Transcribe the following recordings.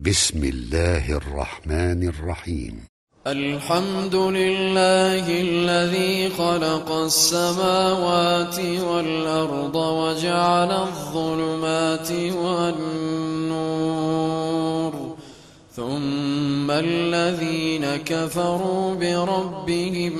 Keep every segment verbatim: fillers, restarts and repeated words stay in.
بسم الله الرحمن الرحيم. الحمد لله الذي خلق السماوات والأرض وجعل الظلمات والنور ثم الذين كفروا بربهم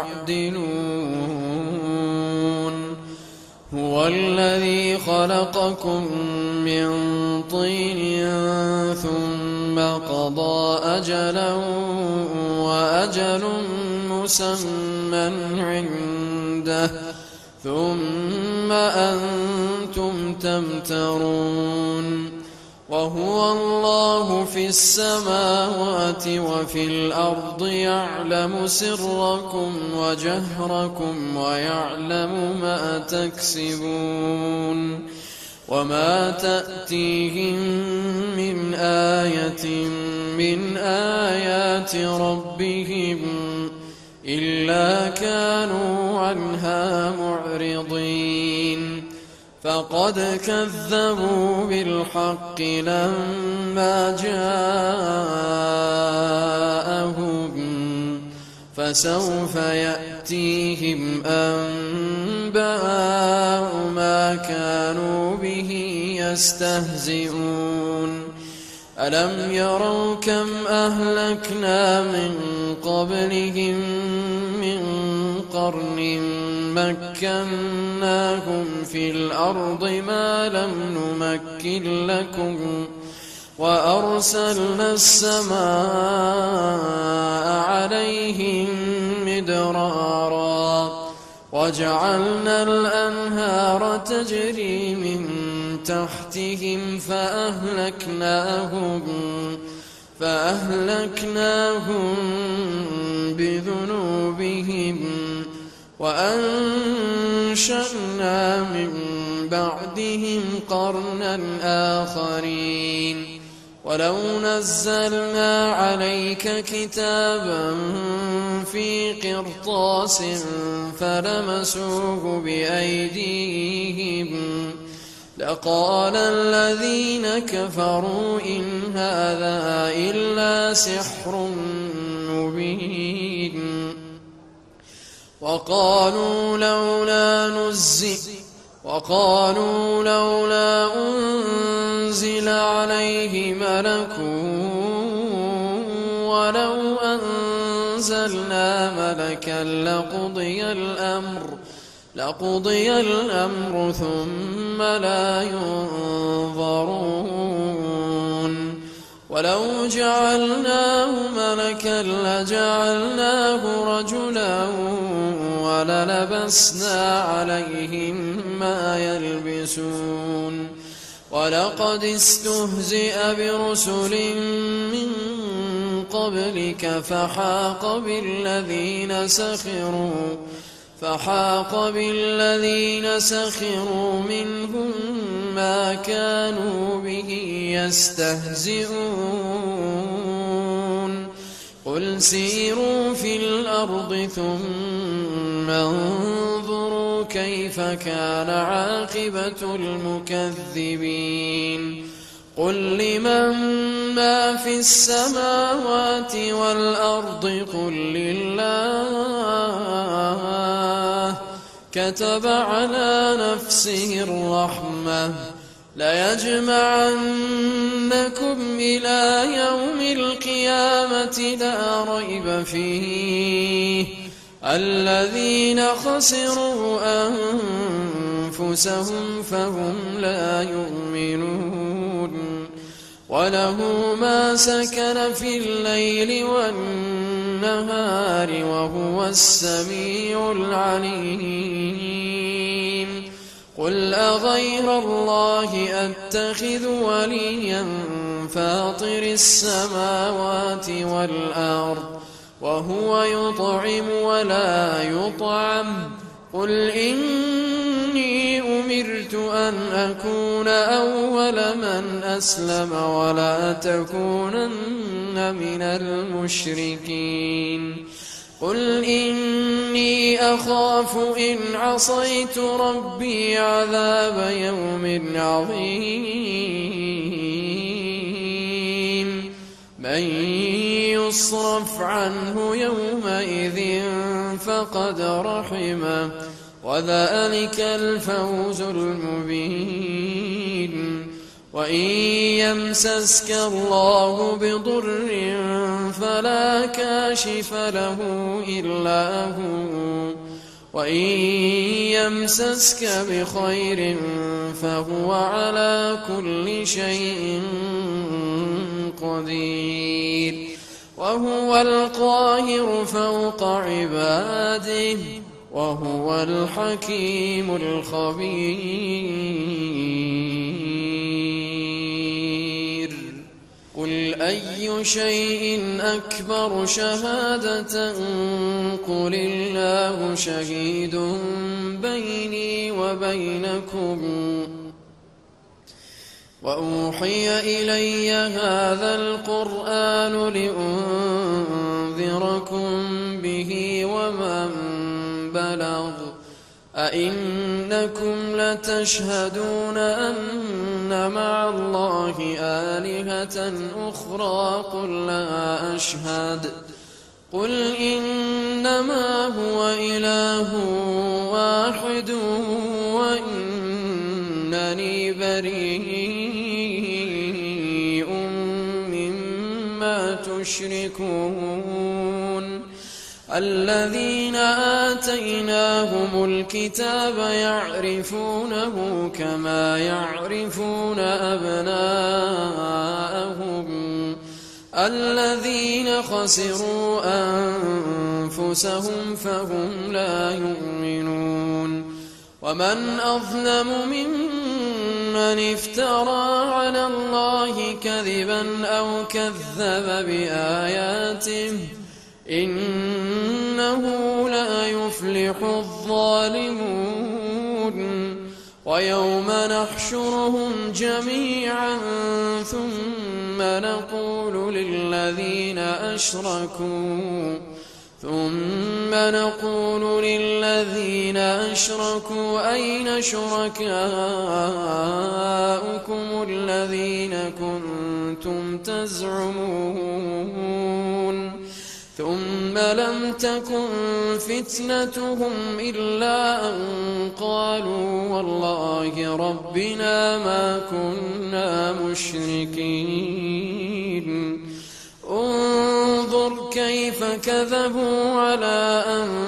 يعدلون. هو الذي خلقكم من طين ثم قضى أجلا وأجل مسمى عنده ثم أنتم تمترون. وهو الله في السماوات وفي الأرض يعلم سركم وجهركم ويعلم ما تكسبون. وما تأتيهم من آية من آيات ربهم إلا كانوا عنها معرضين. فقد كذبوا بالحق لما جاءهم فسوف يأتيهم أنباء ما كانوا به يستهزئون. ألم يروا كم أهلكنا من قبلهم من قرن مكناهم في الأرض ما لم نمكن لكم وأرسلنا السماء عليهم مدرارا وجعلنا الأنهار تجري من تحتهم فأهلكناهم فأهلكناهم بذنوبهم وأنشأنا من بعدهم قرنا آخرين. ولو نزلنا عليك كتابا في قرطاس فلمسوه بأيديهم لقال الذين كفروا إن هذا إلا سحر مبين. وقالوا لولا نزل وقالوا لولا أنزل عليه ملك ولو أنزلنا ملكا لقضي الأمر لقضي الأمر ثم لا ينظرون. ولو جعلناه ملكا لجعلناه رجلا وللبسنا عليهم ما يلبسون. ولقد استهزئ برسل من قبلك فحاق بالذين سخروا فحاق بالذين سخروا منهم ما كانوا به يستهزئون. قل سيروا في الأرض ثم انظروا كيف كان عاقبة المكذبين. قل لمن ما في السماوات والأرض قل لله كتب على نفسه الرحمة ليجمعنكم إلى يوم القيامة لا ريب فيه الذين خسروا أنفسهم فهم لا يؤمنون. وله ما سكن في الليل والنهار وهو السميع العليم. قل أغير الله أتخذ وليا فاطر السماوات والأرض وهو يطعم ولا يطعم. قل إني أمرت أن أكون أول من أسلم ولا تكونن من المشركين. قل إني أخاف إن عصيت ربي عذاب يوم عظيم. من يصرف عنه يومئذ فقد رحمه وذلك الفوز المبين. وإن يمسسك الله بضر فلا كاشف له إلا هو وإن يمسسك بخير فهو على كل شيء قدير. وهو القاهر فوق عباده وهو الحكيم الخبير. قل أي شيء أكبر شهادة قل الله شهيد بيني وبينكم وأوحي إلي هذا القرآن لأنذركم به ومن بلغ أئنكم لتشهدون أن مع الله آلهة أخرى قل لا أشهد قل إنما هو إله واحد وإنني بريء مما تشركون. الذين آتيناهم الكتاب يعرفونه كما يعرفون أبناءهم الذين خسروا أنفسهم فهم لا يؤمنون. ومن أظلم ممن افترى على الله كذبا أو كذب بآياته إنه لا يفلح الظالمون. ويوم نحشرهم جميعا ثم نقول للذين أشركوا ثم نقول للذين أشركوا أين شركاؤكم الذين كنتم تزعمون ثم لم تكن فتنتهم إلا أن قالوا والله ربنا ما كنا مشركين. انظر كيف كذبوا على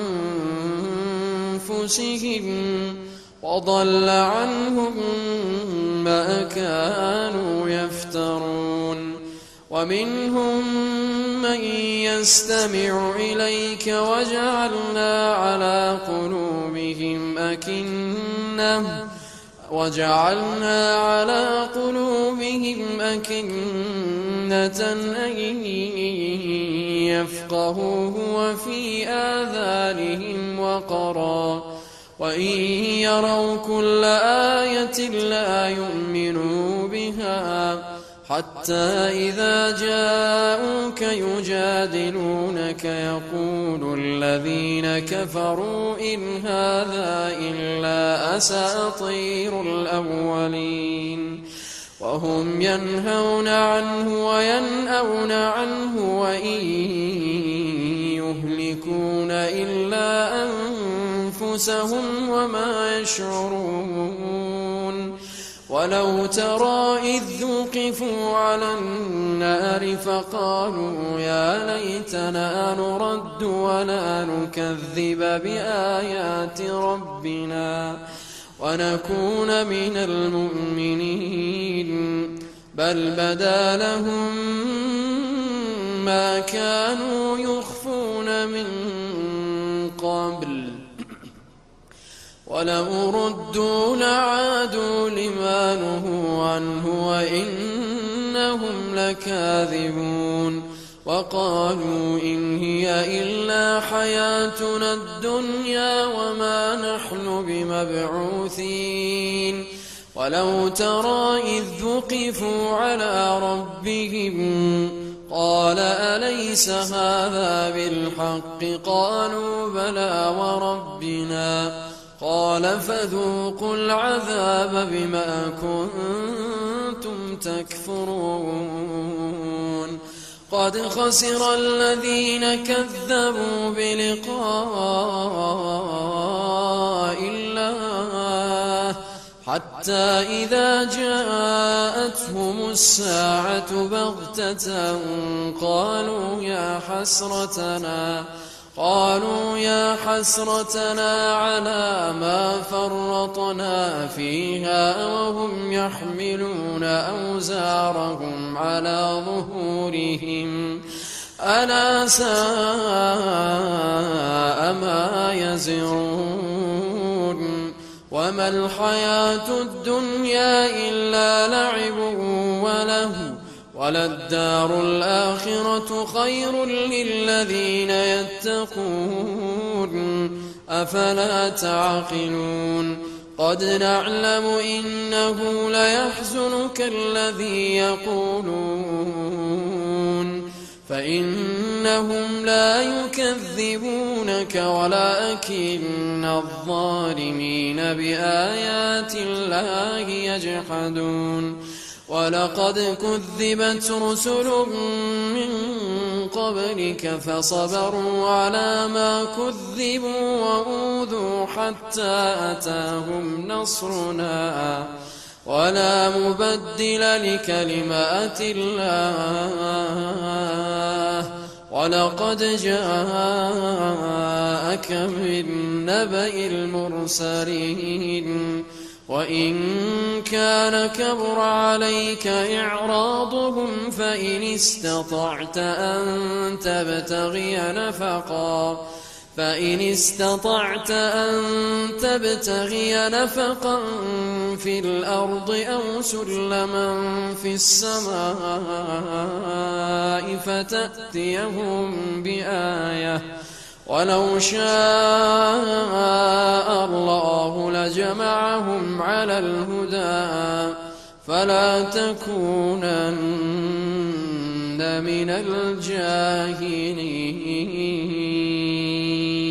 أنفسهم وضل عنهم ما كانوا يفترون. ومنهم من يستمع إليك وجعلنا على قلوبهم أكنة وجعلنا على قلوبهم أكنة أن يفقهوه وفي آذانهم وقرا وإن يروا كل آية لا يؤمنوا بها حتى إذا جاءوك يجادلونك يقول الذين كفروا إن هذا إلا أساطير الأولين. وهم ينهون عنه وينأون عنه وإن يهلكون إلا أنفسهم وما يشعرون. ولو ترى إذ وقفوا على النار فقالوا يا ليتنا نرد ولا نكذب بآيات ربنا ونكون من المؤمنين بل بدا لهم ما كانوا يخفون من قبل ولو ردوا لعادوا لما نهوا عنه وإنهم لكاذبون. وقالوا إن هي إلا حياتنا الدنيا وما نحن بمبعوثين. ولو ترى إذ وقفوا على ربهم قال أليس هذا بالحق قالوا بلى وربنا قال فذوقوا العذاب بما كنتم تكفرون. قد خسر الذين كذبوا بلقاء الله حتى إذا جاءتهم الساعة بغتة قالوا يا حسرتنا قالوا يا حسرتنا على ما فرطنا فيها وهم يحملون أوزارهم على ظهورهم ألا ساء ما يزرون وما الحياة الدنيا إلا لعب ولهو وللدار الآخرة خير للذين يتقون أفلا تعقلون قد نعلم إنه ليحزنك الذي يقولون فإنهم لا يكذبونك ولكن الظالمين بآيات الله يجحدون ولقد كذبت رسل من قبلك فصبروا على ما كذبوا وأوذوا حتى أتاهم نصرنا ولا مبدل لكلمات الله ولقد جاءك من نبأ المرسلين وإن كان كبر عليك إعراضهم فإن استطعت أن تبتغي نفقا فإن استطعت أن تبتغي نفقا في الأرض أو سلما في السماء فتأتيهم بآية ولو شاء الله لجمعهم على الهدى فلا تكونن من الجاهلين.